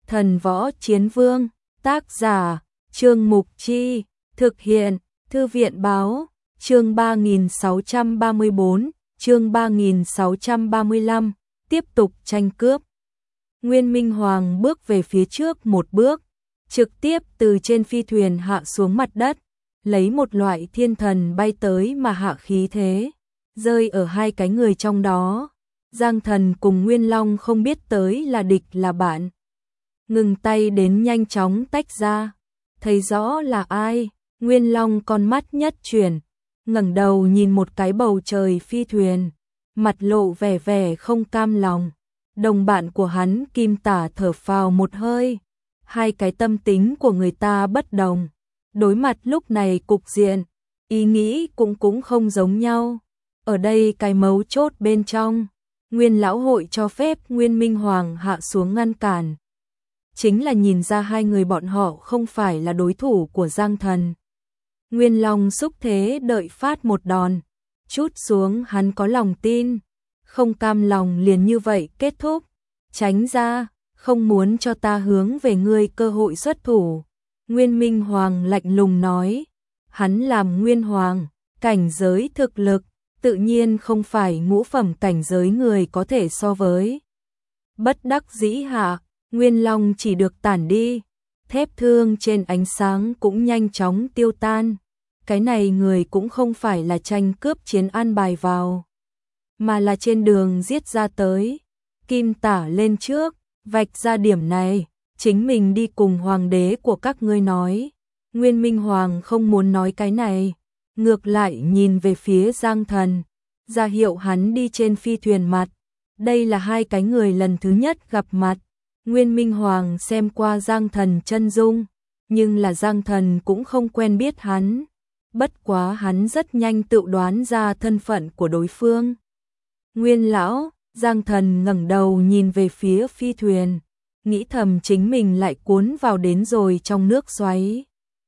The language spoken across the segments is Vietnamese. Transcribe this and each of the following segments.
Thần Võ Chiến Vương, tác giả, Trương Mục Chi, thực hiện, Thư viện Báo, chương 3634, chương 3635, tiếp tục tranh cướp. Nguyên Minh Hoàng bước về phía trước một bước, trực tiếp từ trên phi thuyền hạ xuống mặt đất, lấy một loại thiên thần bay tới mà hạ khí thế, rơi ở hai cái người trong đó. Giang Thần cùng Nguyên Long không biết tới là địch là bạn. Ngừng tay đến nhanh chóng tách ra, thấy rõ là ai. Nguyên Long con mắt nhất chuyển, ngẩng đầu nhìn một cái bầu trời phi thuyền, mặt lộ vẻ vẻ không cam lòng. Đồng bạn của hắn Kim Tả thở phào một hơi, hai cái tâm tính của người ta bất đồng, đối mặt lúc này cục diện, ý nghĩ cũng không giống nhau. Ở đây cái mấu chốt bên trong, Nguyên lão hội cho phép Nguyên Minh Hoàng hạ xuống ngăn cản, chính là nhìn ra hai người bọn họ không phải là đối thủ của Giang Thần. Nguyên Long xúc thế đợi phát một đòn, chút xuống hắn có lòng tin, không cam lòng liền như vậy kết thúc. Tránh ra, không muốn cho ta hướng về ngươi cơ hội xuất thủ. Nguyên Minh Hoàng lạnh lùng nói, hắn làm Nguyên Hoàng, cảnh giới thực lực, tự nhiên không phải ngũ phẩm cảnh giới người có thể so với. Bất đắc dĩ hạ, Nguyên Long chỉ được tản đi, thép thương trên ánh sáng cũng nhanh chóng tiêu tan. Cái này người cũng không phải là tranh cướp chiến an bài vào, mà là trên đường giết ra tới. Kim Tả lên trước, vạch ra điểm này, chính mình đi cùng hoàng đế của các ngươi nói. Nguyên Minh Hoàng không muốn nói cái này, ngược lại nhìn về phía Giang Thần, ra hiệu hắn đi trên phi thuyền mặt. Đây là hai cái người lần thứ nhất gặp mặt. Nguyên Minh Hoàng xem qua Giang Thần chân dung, nhưng là Giang Thần cũng không quen biết hắn. Bất quá hắn rất nhanh tự đoán ra thân phận của đối phương. Nguyên lão, Giang Thần ngẩng đầu nhìn về phía phi thuyền, nghĩ thầm chính mình lại cuốn vào đến rồi trong nước xoáy.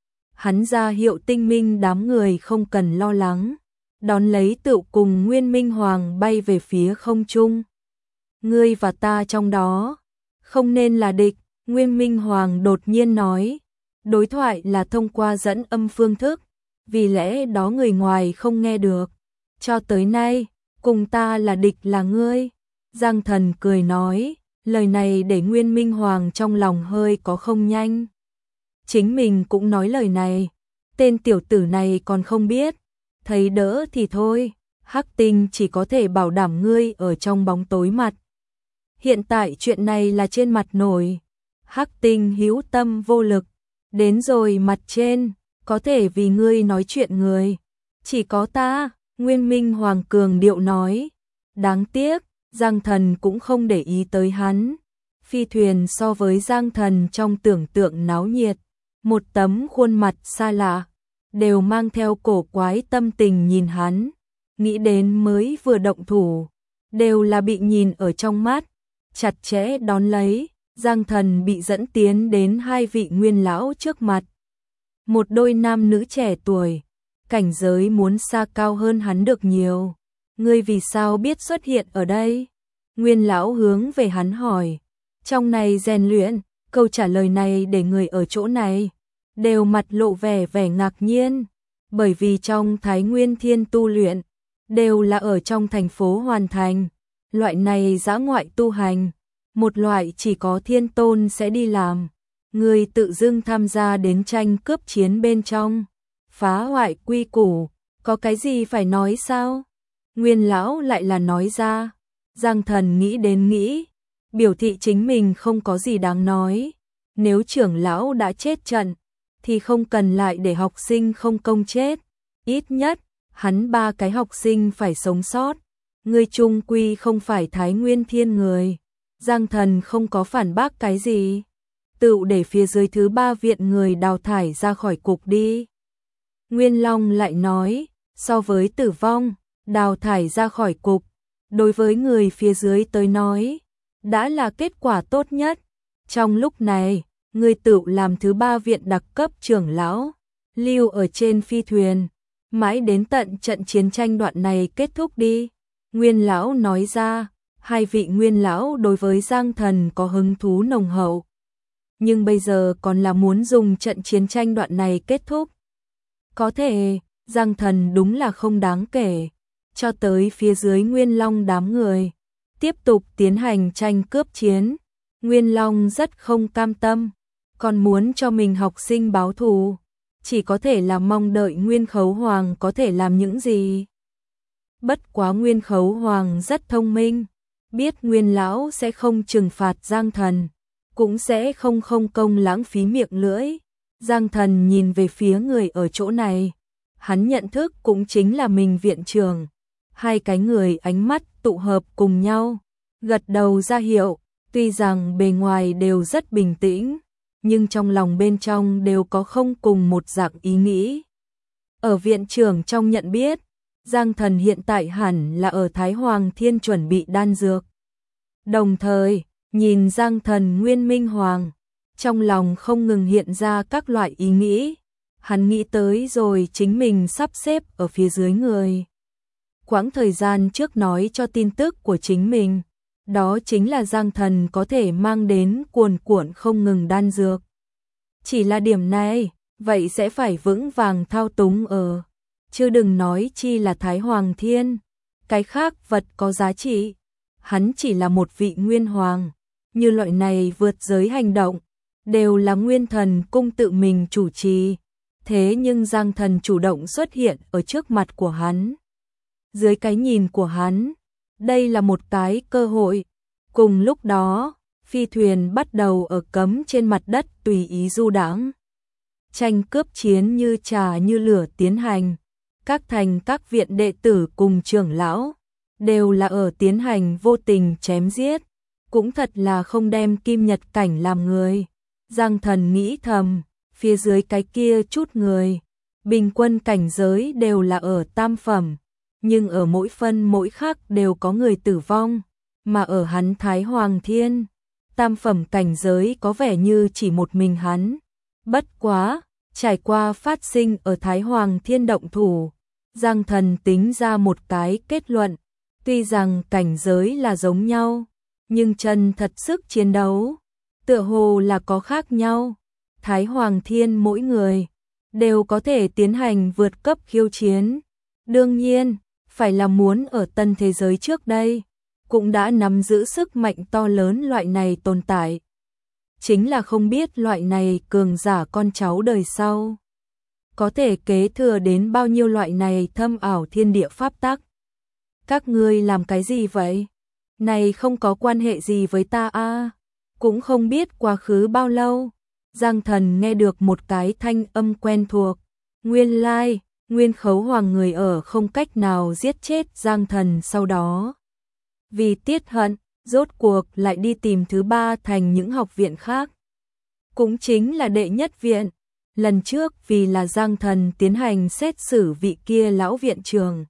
Hắn ra hiệu tinh minh đám người không cần lo lắng, đón lấy tự cùng Nguyên Minh Hoàng bay về phía không trung. Ngươi và ta trong đó, không nên là địch, Nguyên Minh Hoàng đột nhiên nói. Đối thoại là thông qua dẫn âm phương thức, vì lẽ đó người ngoài không nghe được. Cho tới nay, cùng ta là địch là ngươi. Giang Thần cười nói, lời này để Nguyên Minh Hoàng trong lòng hơi có không nhanh. Chính mình cũng nói lời này, tên tiểu tử này còn không biết, thấy đỡ thì thôi, Hắc Tinh chỉ có thể bảo đảm ngươi ở trong bóng tối mặt. Hiện tại chuyện này là trên mặt nổi, Hắc Tinh hữu tâm vô lực, đến rồi mặt trên, có thể vì ngươi nói chuyện người, chỉ có ta. Nguyên Minh Hoàng cường điệu nói. Đáng tiếc, Giang Thần cũng không để ý tới hắn. Phi thuyền so với Giang Thần trong tưởng tượng náo nhiệt, một tấm khuôn mặt xa lạ, đều mang theo cổ quái tâm tình nhìn hắn, nghĩ đến mới vừa động thủ, đều là bị nhìn ở trong mắt, chặt chẽ đón lấy. Giang Thần bị dẫn tiến đến hai vị nguyên lão trước mặt, một đôi nam nữ trẻ tuổi, cảnh giới muốn xa cao hơn hắn được nhiều. Ngươi vì sao biết xuất hiện ở đây? Nguyên lão hướng về hắn hỏi. Trong này rèn luyện, câu trả lời này để người ở chỗ này đều mặt lộ vẻ ngạc nhiên, bởi vì trong Thái Nguyên Thiên tu luyện đều là ở trong thành phố hoàn thành, loại này dã ngoại tu hành, một loại chỉ có thiên tôn sẽ đi làm. Người tự dưng tham gia đến tranh cướp chiến bên trong, phá hoại quy củ, có cái gì phải nói sao? Nguyên lão lại là nói ra. Giang Thần nghĩ đến nghĩ, biểu thị chính mình không có gì đáng nói. Nếu trưởng lão đã chết trận, thì không cần lại để học sinh không công chết. Ít nhất, hắn ba cái học sinh phải sống sót. Ngươi chung quy không phải Thái Nguyên Thiên người. Giang Thần không có phản bác cái gì, tự để phía dưới thứ ba viện người đào thải ra khỏi cục đi. Nguyên Long lại nói, so với tử vong, đào thải ra khỏi cục, đối với người phía dưới tới nói, đã là kết quả tốt nhất. Trong lúc này, người tự làm thứ ba viện đặc cấp trưởng lão, lưu ở trên phi thuyền, mãi đến tận trận chiến tranh đoạn này kết thúc đi. Nguyên lão nói ra. Hai vị nguyên lão đối với Giang Thần có hứng thú nồng hậu, nhưng bây giờ còn là muốn dùng trận chiến tranh đoạn này kết thúc. Có thể, Giang Thần đúng là không đáng kể, cho tới phía dưới Nguyên Long đám người, tiếp tục tiến hành tranh cướp chiến. Nguyên Long rất không cam tâm, còn muốn cho mình học sinh báo thù, chỉ có thể là mong đợi Nguyên Khấu Hoàng có thể làm những gì. Bất quá Nguyên Khấu Hoàng rất thông minh, biết Nguyên Lão sẽ không trừng phạt Giang Thần, cũng sẽ không công lãng phí miệng lưỡi. Giang Thần nhìn về phía người ở chỗ này, hắn nhận thức cũng chính là mình viện trưởng. Hai cái người ánh mắt tụ hợp cùng nhau, gật đầu ra hiệu, tuy rằng bề ngoài đều rất bình tĩnh, nhưng trong lòng bên trong đều có không cùng một dạng ý nghĩ. Ở viện trưởng trong nhận biết, Giang Thần hiện tại hẳn là ở Thái Hoàng Thiên chuẩn bị đan dược. Đồng thời, nhìn Giang Thần Nguyên Minh Hoàng, trong lòng không ngừng hiện ra các loại ý nghĩ. Hắn nghĩ tới rồi chính mình sắp xếp ở phía dưới người. Quãng thời gian trước nói cho tin tức của chính mình, đó chính là Giang Thần có thể mang đến cuồn cuộn không ngừng đan dược. Chỉ là điểm này, vậy sẽ phải vững vàng thao túng ở, chứ đừng nói chi là Thái Hoàng Thiên, cái khác vật có giá trị. Hắn chỉ là một vị nguyên hoàng, như loại này vượt giới hành động, đều là Nguyên Thần cung tự mình chủ trì. Thế nhưng Giang Thần chủ động xuất hiện ở trước mặt của hắn. Dưới cái nhìn của hắn, đây là một cái cơ hội. Cùng lúc đó, phi thuyền bắt đầu ở cấm trên mặt đất tùy ý du đãng. Tranh cướp chiến như trà như lửa tiến hành. Các thành các viện đệ tử cùng trưởng lão đều là ở tiến hành vô tình chém giết. Cũng thật là không đem Kim Nhật Cảnh làm người. Giang Thần nghĩ thầm, phía dưới cái kia chút người, bình quân cảnh giới đều là ở tam phẩm, nhưng ở mỗi phân mỗi khắc đều có người tử vong, mà ở hắn Thái Hoàng Thiên, tam phẩm cảnh giới có vẻ như chỉ một mình hắn. Bất quá, trải qua phát sinh ở Thái Hoàng Thiên động thủ, Giang Thần tính ra một cái kết luận, tuy rằng cảnh giới là giống nhau, nhưng chân thật sức chiến đấu, tựa hồ là có khác nhau. Thái Hoàng Thiên mỗi người đều có thể tiến hành vượt cấp khiêu chiến. Đương nhiên, phải là muốn ở tân thế giới trước đây, cũng đã nắm giữ sức mạnh to lớn loại này tồn tại. Chính là không biết loại này cường giả con cháu đời sau có thể kế thừa đến bao nhiêu loại này thâm ảo thiên địa pháp tắc. Các ngươi làm cái gì vậy? Này không có quan hệ gì với ta a. Cũng không biết quá khứ bao lâu, Giang Thần nghe được một cái thanh âm quen thuộc. Nguyên lai, Nguyên Khấu Hoàng người ở không cách nào giết chết Giang Thần sau đó. Vì tiết hận, rốt cuộc lại đi tìm thứ ba thành những học viện khác. Cũng chính là đệ nhất viện. Lần trước vì là Giang Thần tiến hành xét xử vị kia lão viện trưởng.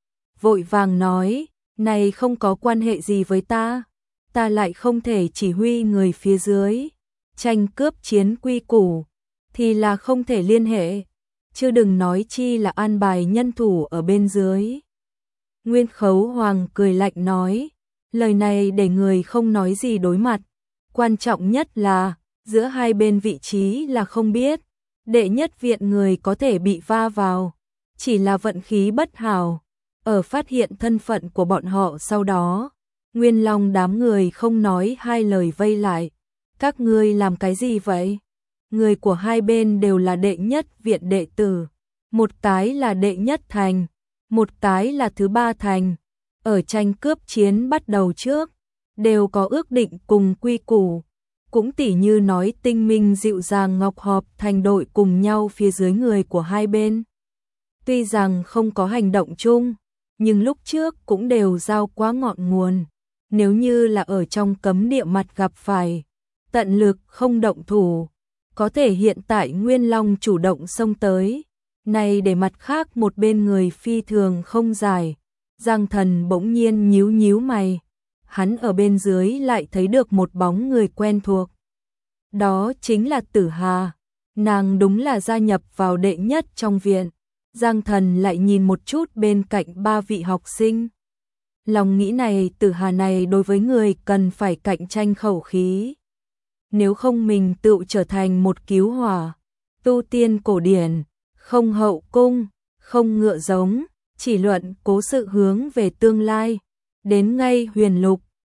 Vội vàng nói, này không có quan hệ gì với ta. Ta lại không thể chỉ huy người phía dưới. Tranh cướp chiến quy củ thì là không thể liên hệ, chứ đừng nói chi là an bài nhân thủ ở bên dưới. Nguyên Khấu Hoàng cười lạnh nói, lời này để người không nói gì đối mặt. Quan trọng nhất là, giữa hai bên vị trí là không biết, đệ nhất viện người có thể bị va vào, chỉ là vận khí bất hảo. Ở phát hiện thân phận của bọn họ sau đó, Nguyên Long đám người không nói hai lời vây lại. Các ngươi làm cái gì vậy? Người của hai bên đều là đệ nhất viện đệ tử. Một cái là đệ nhất thành, một cái là thứ ba thành. Ở tranh cướp chiến bắt đầu trước, đều có ước định cùng quy củ. Cũng tỉ như nói tinh minh dịu dàng ngọc họp thành đội cùng nhau phía dưới người của hai bên. Tuy rằng không có hành động chung, nhưng lúc trước cũng đều giao quá ngọn nguồn. Nếu như là ở trong cấm địa mặt gặp phải, tận lực không động thủ, có thể hiện tại Nguyên Long chủ động xông tới, này để mặt khác một bên người phi thường không giải. Giang Thần bỗng nhiên nhíu nhíu mày, hắn ở bên dưới lại thấy được một bóng người quen thuộc. Đó chính là Tử Hà, nàng đúng là gia nhập vào đệ nhất trong viện. Giang Thần lại nhìn một chút bên cạnh ba vị học sinh. Lòng nghĩ này Tử Hà này đối với người cần phải cạnh tranh khẩu khí. nếu không mình tự trở thành một cứu hỏa. Tu tiên cổ điển, không hậu cung, không ngựa giống, chỉ luận cố sự hướng về tương lai. Đến ngay huyền lục,